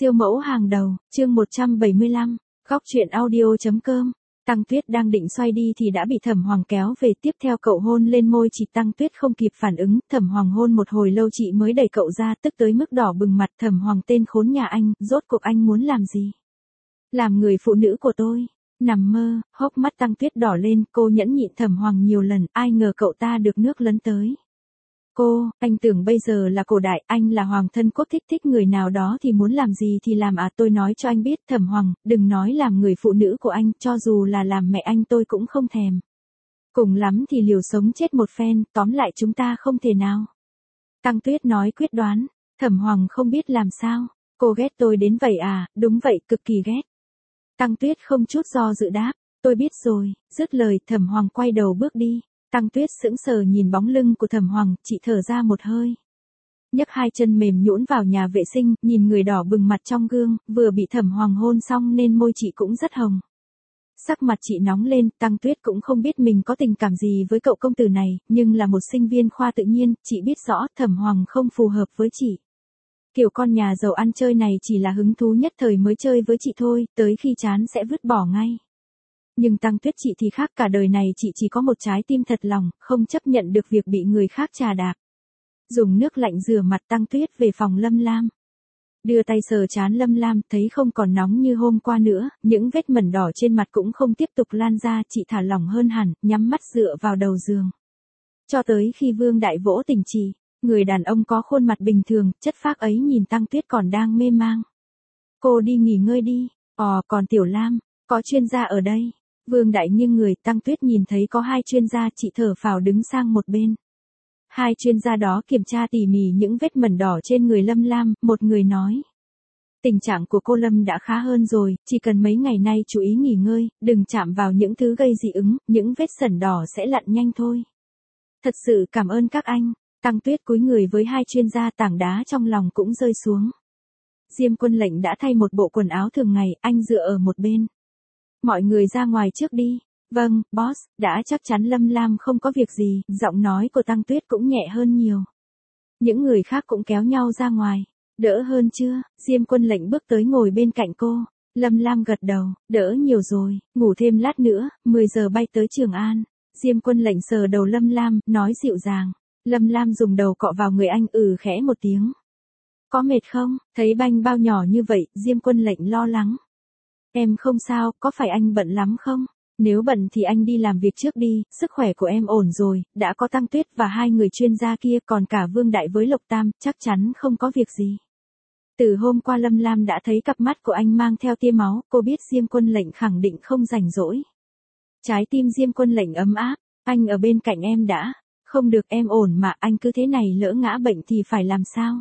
Siêu mẫu hàng đầu, chương 175, góc truyện audio.com. Tăng Tuyết đang định xoay đi thì đã bị Thẩm Hoàng kéo về, tiếp theo cậu hôn lên môi chị. Tăng Tuyết không kịp phản ứng, Thẩm Hoàng hôn một hồi lâu chị mới đẩy cậu ra, tức tới mức đỏ bừng mặt. Thẩm Hoàng tên khốn nhà anh, rốt cuộc anh muốn làm gì? Làm người phụ nữ của tôi. Nằm mơ, hốc mắt Tăng Tuyết đỏ lên, cô nhẫn nhịn Thẩm Hoàng nhiều lần, ai ngờ cậu ta được nước lấn tới. Cô, anh tưởng bây giờ là cổ đại, anh là hoàng thân quốc thích người nào đó thì muốn làm gì thì làm à, tôi nói cho anh biết Thẩm Hoàng, đừng nói làm người phụ nữ của anh, cho dù là làm mẹ anh tôi cũng không thèm. Cùng lắm thì liều sống chết một phen, tóm lại chúng ta không thể nào. Tăng Tuyết nói quyết đoán. Thẩm Hoàng không biết làm sao, cô ghét tôi đến vậy à? Đúng vậy, cực kỳ ghét. Tăng Tuyết không chút do dự đáp, tôi biết rồi. Dứt lời Thẩm Hoàng quay đầu bước đi. Tăng Tuyết sững sờ nhìn bóng lưng của Thẩm Hoàng, chị thở ra một hơi. Nhấc hai chân mềm nhũn vào nhà vệ sinh, nhìn người đỏ bừng mặt trong gương, vừa bị Thẩm Hoàng hôn xong nên môi chị cũng rất hồng. Sắc mặt chị nóng lên, Tăng Tuyết cũng không biết mình có tình cảm gì với cậu công tử này, nhưng là một sinh viên khoa tự nhiên, chị biết rõ Thẩm Hoàng không phù hợp với chị. Kiểu con nhà giàu ăn chơi này chỉ là hứng thú nhất thời mới chơi với chị thôi, tới khi chán sẽ vứt bỏ ngay. Nhưng Tăng Tuyết chị thì khác, cả đời này chị chỉ có một trái tim thật lòng, không chấp nhận được việc bị người khác chà đạp. Dùng nước lạnh rửa mặt, Tăng Tuyết về phòng Lâm Lam. Đưa tay sờ trán Lâm Lam, thấy không còn nóng như hôm qua nữa, những vết mẩn đỏ trên mặt cũng không tiếp tục lan ra, chị thả lỏng hơn hẳn, nhắm mắt dựa vào đầu giường. Cho tới khi Vương Đại vỗ tỉnh chị, người đàn ông có khuôn mặt bình thường, chất phác ấy nhìn Tăng Tuyết còn đang mê mang. Cô đi nghỉ ngơi đi, còn Tiểu Lam, có chuyên gia ở đây. Vương Đại nghiêng người, Tăng Tuyết nhìn thấy có hai chuyên gia, chị thở phào đứng sang một bên. Hai chuyên gia đó kiểm tra tỉ mỉ những vết mẩn đỏ trên người Lâm Lam, một người nói. Tình trạng của cô Lâm đã khá hơn rồi, chỉ cần mấy ngày nay chú ý nghỉ ngơi, đừng chạm vào những thứ gây dị ứng, những vết sẩn đỏ sẽ lặn nhanh thôi. Thật sự cảm ơn các anh. Tăng Tuyết cúi người với hai chuyên gia, tảng đá trong lòng cũng rơi xuống. Diêm Quân Lệnh đã thay một bộ quần áo thường ngày, anh dựa ở một bên. Mọi người ra ngoài trước đi. Vâng, boss, đã chắc chắn Lâm Lam không có việc gì, giọng nói của Tăng Tuyết cũng nhẹ hơn nhiều. Những người khác cũng kéo nhau ra ngoài. Đỡ hơn chưa? Diêm Quân Lệnh bước tới ngồi bên cạnh cô. Lâm Lam gật đầu, đỡ nhiều rồi, ngủ thêm lát nữa, 10 giờ bay tới Trường An. Diêm Quân Lệnh sờ đầu Lâm Lam, nói dịu dàng. Lâm Lam dùng đầu cọ vào người anh, khẽ một tiếng. Có mệt không? Thấy banh bao nhỏ như vậy, Diêm Quân Lệnh lo lắng. Em không sao, có phải anh bận lắm không? Nếu bận thì anh đi làm việc trước đi, sức khỏe của em ổn rồi, đã có Tăng Tuyết và hai người chuyên gia kia, còn cả Vương Đại với Lộc Tam, chắc chắn không có việc gì. Từ hôm qua Lâm Lam đã thấy cặp mắt của anh mang theo tia máu, cô biết Diêm Quân Lệnh khẳng định không rảnh rỗi. Trái tim Diêm Quân Lệnh ấm áp, anh ở bên cạnh em đã. Không được, em ổn mà, anh cứ thế này lỡ ngã bệnh thì phải làm sao?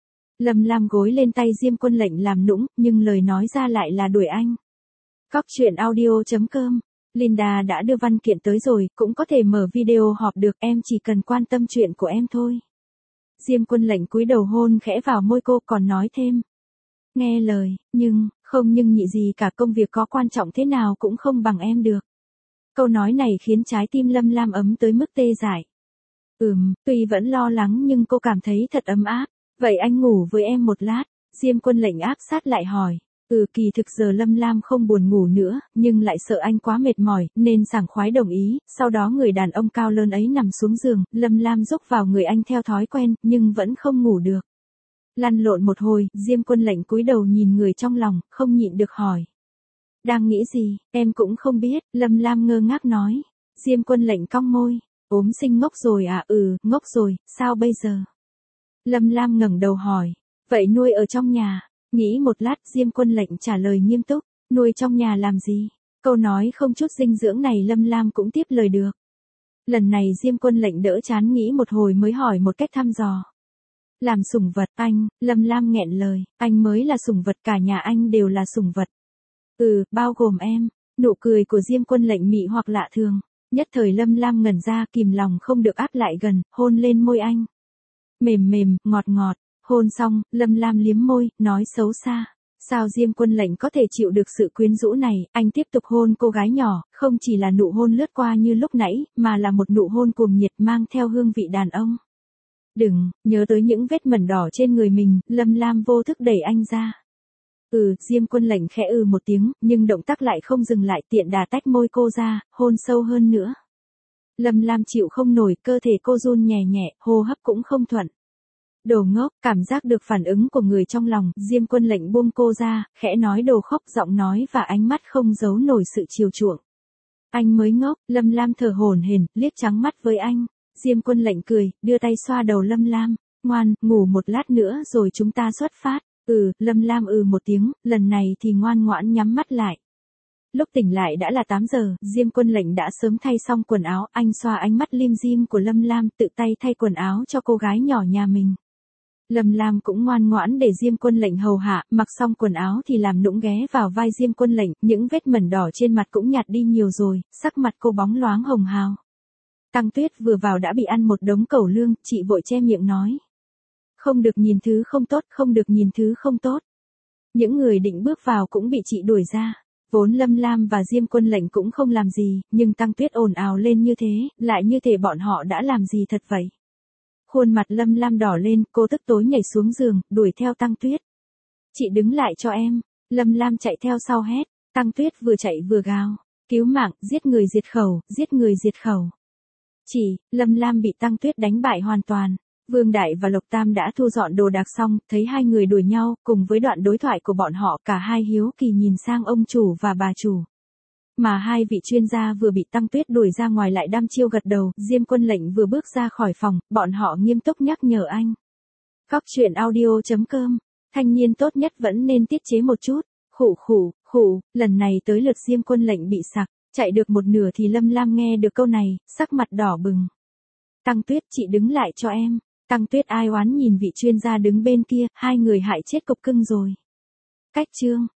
Lâm Lam gối lên tay Diêm Quân Lệnh làm nũng, nhưng lời nói ra lại là đuổi anh. Góc truyện audio.com. Linda đã đưa văn kiện tới rồi, cũng có thể mở video họp được, em chỉ cần quan tâm chuyện của em thôi. Diêm Quân Lệnh cúi đầu hôn khẽ vào môi cô, còn nói thêm. Nghe lời, nhưng nhị gì cả, công việc có quan trọng thế nào cũng không bằng em được. Câu nói này khiến trái tim Lâm Lam ấm tới mức tê dại. Tuy vẫn lo lắng nhưng cô cảm thấy thật ấm áp. Vậy anh ngủ với em một lát. Diêm Quân Lệnh áp sát lại hỏi. Kỳ thực giờ Lâm Lam không buồn ngủ nữa, nhưng lại sợ anh quá mệt mỏi, nên sảng khoái đồng ý. Sau đó người đàn ông cao lớn ấy nằm xuống giường, Lâm Lam rúc vào người anh theo thói quen, nhưng vẫn không ngủ được. Lăn lộn một hồi, Diêm Quân Lệnh cúi đầu nhìn người trong lòng, không nhịn được hỏi. Đang nghĩ gì? Em cũng không biết, Lâm Lam ngơ ngác nói. Diêm Quân Lệnh cong môi. Ốm sinh ngốc rồi à? Ngốc rồi, sao bây giờ? Lâm Lam ngẩng đầu hỏi. Vậy nuôi ở trong nhà? Nghĩ một lát, Diêm Quân Lệnh trả lời nghiêm túc. Nuôi trong nhà làm gì? Câu nói không chút dinh dưỡng này Lâm Lam cũng tiếp lời được. Lần này Diêm Quân Lệnh đỡ chán nghĩ một hồi mới hỏi một cách thăm dò. Làm sủng vật anh? Lâm Lam nghẹn lời. Anh mới là sủng vật, cả nhà anh đều là sủng vật. Bao gồm em. Nụ cười của Diêm Quân Lệnh mị hoặc lạ thường. Nhất thời Lâm Lam ngẩn ra, kìm lòng không được áp lại gần, hôn lên môi anh. Mềm, ngọt, hôn xong, Lâm Lam liếm môi, nói xấu xa. Sao Diêm Quân Lệnh có thể chịu được sự quyến rũ này? Anh tiếp tục hôn cô gái nhỏ, không chỉ là nụ hôn lướt qua như lúc nãy, mà là một nụ hôn cuồng nhiệt mang theo hương vị đàn ông. Đừng, nhớ tới những vết mẩn đỏ trên người mình, Lâm Lam vô thức đẩy anh ra. Diêm Quân Lệnh khẽ một tiếng, nhưng động tác lại không dừng lại, tiện đà tách môi cô ra, hôn sâu hơn nữa. Lâm Lam chịu không nổi, cơ thể cô run nhẹ nhẹ, hô hấp cũng không thuận. Đồ ngốc, cảm giác được phản ứng của người trong lòng, Diêm Quân Lệnh buông cô ra, khẽ nói đồ khóc, giọng nói và ánh mắt không giấu nổi sự chiều chuộng. Anh mới ngốc, Lâm Lam thở hổn hển, liếc trắng mắt với anh. Diêm Quân Lệnh cười, đưa tay xoa đầu Lâm Lam. Ngoan, ngủ một lát nữa rồi chúng ta xuất phát. Lâm Lam một tiếng, lần này thì ngoan ngoãn nhắm mắt lại. Lúc tỉnh lại đã là 8 giờ, Diêm Quân Lệnh đã sớm thay xong quần áo, anh xoa ánh mắt lim dim của Lâm Lam, tự tay thay quần áo cho cô gái nhỏ nhà mình. Lâm Lam cũng ngoan ngoãn để Diêm Quân Lệnh hầu hạ, mặc xong quần áo thì làm nũng ghé vào vai Diêm Quân Lệnh, những vết mẩn đỏ trên mặt cũng nhạt đi nhiều rồi, sắc mặt cô bóng loáng hồng hào. Tăng Tuyết vừa vào đã bị ăn một đống cẩu lương, chị vội che miệng nói. Không được nhìn thứ không tốt, không được nhìn thứ không tốt. Những người định bước vào cũng bị chị đuổi ra. Vốn Lâm Lam và Diêm Quân Lệnh cũng không làm gì, nhưng Tăng Tuyết ồn ào lên như thế, lại như thể bọn họ đã làm gì thật vậy. Khuôn mặt Lâm Lam đỏ lên, cô tức tối nhảy xuống giường, đuổi theo Tăng Tuyết. Chị đứng lại cho em. Lâm Lam chạy theo sau hét. Tăng Tuyết vừa chạy vừa gào. Cứu mạng, giết người diệt khẩu, giết người diệt khẩu. Lâm Lam bị Tăng Tuyết đánh bại hoàn toàn. Vương Đại và Lộc Tam đã thu dọn đồ đạc xong, thấy hai người đuổi nhau, cùng với đoạn đối thoại của bọn họ, cả hai hiếu kỳ nhìn sang ông chủ và bà chủ. Mà hai vị chuyên gia vừa bị Tăng Tuyết đuổi ra ngoài lại đăm chiêu gật đầu, Diêm Quân Lệnh vừa bước ra khỏi phòng, bọn họ nghiêm túc nhắc nhở anh. Cóc truyện audio.com, thanh niên tốt nhất vẫn nên tiết chế một chút. Khụ, lần này tới lượt Diêm Quân Lệnh bị sặc, chạy được một nửa thì Lâm Lam nghe được câu này, sắc mặt đỏ bừng. Tăng Tuyết, chị đứng lại cho em. Tăng Tuyết ai oán nhìn vị chuyên gia đứng bên kia, hai người hại chết cục cưng rồi. Cách chương